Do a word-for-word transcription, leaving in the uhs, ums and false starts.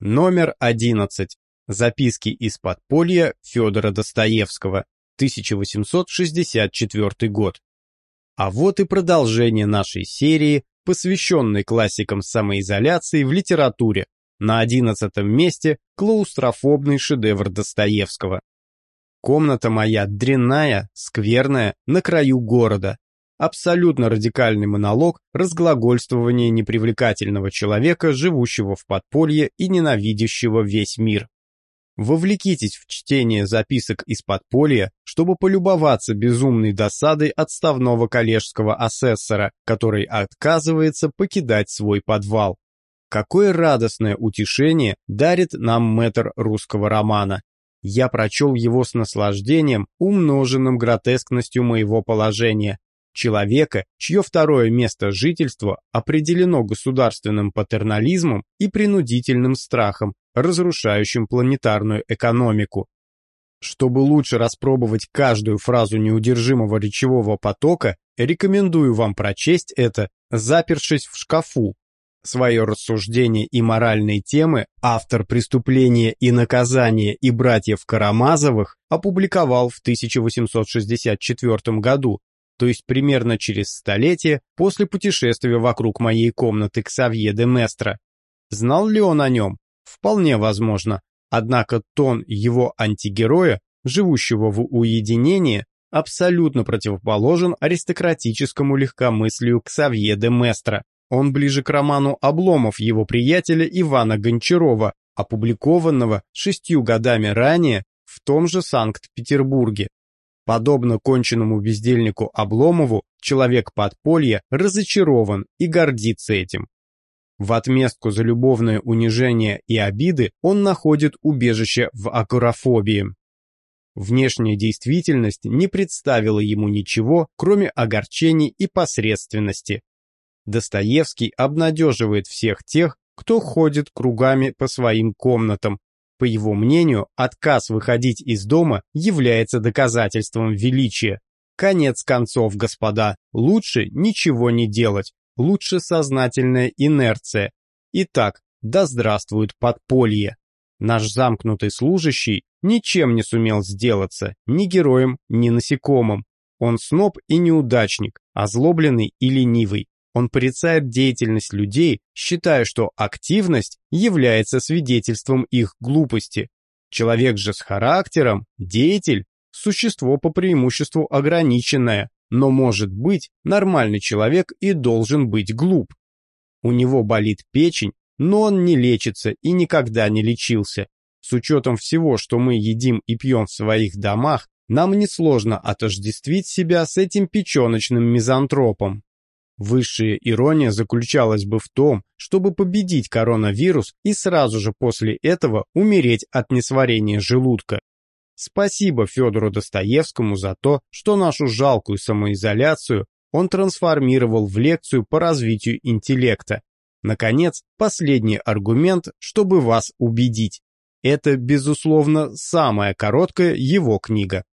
Номер одиннадцать. Записки из подполья Федора Достоевского. тысяча восемьсот шестьдесят четвёртый год. А вот и продолжение нашей серии, посвященной классикам самоизоляции в литературе. На одиннадцатом месте клаустрофобный шедевр Достоевского. Комната моя дрянная, скверная, на краю города. Абсолютно радикальный монолог разглагольствования непривлекательного человека, живущего в подполье и ненавидящего весь мир. Вовлекитесь в чтение записок из подполья, чтобы полюбоваться безумной досадой отставного коллежского асессора, который отказывается покидать свой подвал. Какое радостное утешение дарит нам мэтр русского романа. Я прочел его с наслаждением, умноженным гротескностью моего положения. Человека, чье второе место жительства определено государственным патернализмом и принудительным страхом, разрушающим планетарную экономику. Чтобы лучше распробовать каждую фразу неудержимого речевого потока, рекомендую вам прочесть это, запершись в шкафу. Свое рассуждение и моральные темы автор «Преступления и наказания» и «Братьев Карамазовых» опубликовал в тысяча восемьсот шестьдесят четвёртом году, то есть примерно через столетие после путешествия вокруг моей комнаты Ксавье де Местра. Знал ли он о нем? Вполне возможно. Однако тон его антигероя, живущего в уединении, абсолютно противоположен аристократическому легкомыслию Ксавье де Местра. Он ближе к роману «Обломов» его приятеля Ивана Гончарова, опубликованного шестью годами ранее в том же Санкт-Петербурге. Подобно конченному бездельнику Обломову, человек подполья разочарован и гордится этим. В отместку за любовное унижение и обиды он находит убежище в агорафобии. Внешняя действительность не представила ему ничего, кроме огорчений и посредственности. Достоевский обнадеживает всех тех, кто ходит кругами по своим комнатам. По его мнению, отказ выходить из дома является доказательством величия. Конец концов, господа, лучше ничего не делать, лучше сознательная инерция. Итак, да здравствует подполье. Наш замкнутый служащий ничем не сумел сделаться, ни героем, ни насекомым. Он сноб и неудачник, озлобленный и ленивый. Он порицает деятельность людей, считая, что активность является свидетельством их глупости. Человек же с характером, деятель, существо по преимуществу ограниченное, но может быть нормальный человек и должен быть глуп. У него болит печень, но он не лечится и никогда не лечился. С учетом всего, что мы едим и пьем в своих домах, нам несложно отождествить себя с этим печеночным мизантропом. Высшая ирония заключалась бы в том, чтобы победить коронавирус и сразу же после этого умереть от несварения желудка. Спасибо Федору Достоевскому за то, что нашу жалкую самоизоляцию он трансформировал в лекцию по развитию интеллекта. Наконец, последний аргумент, чтобы вас убедить. Это, безусловно, самая короткая его книга.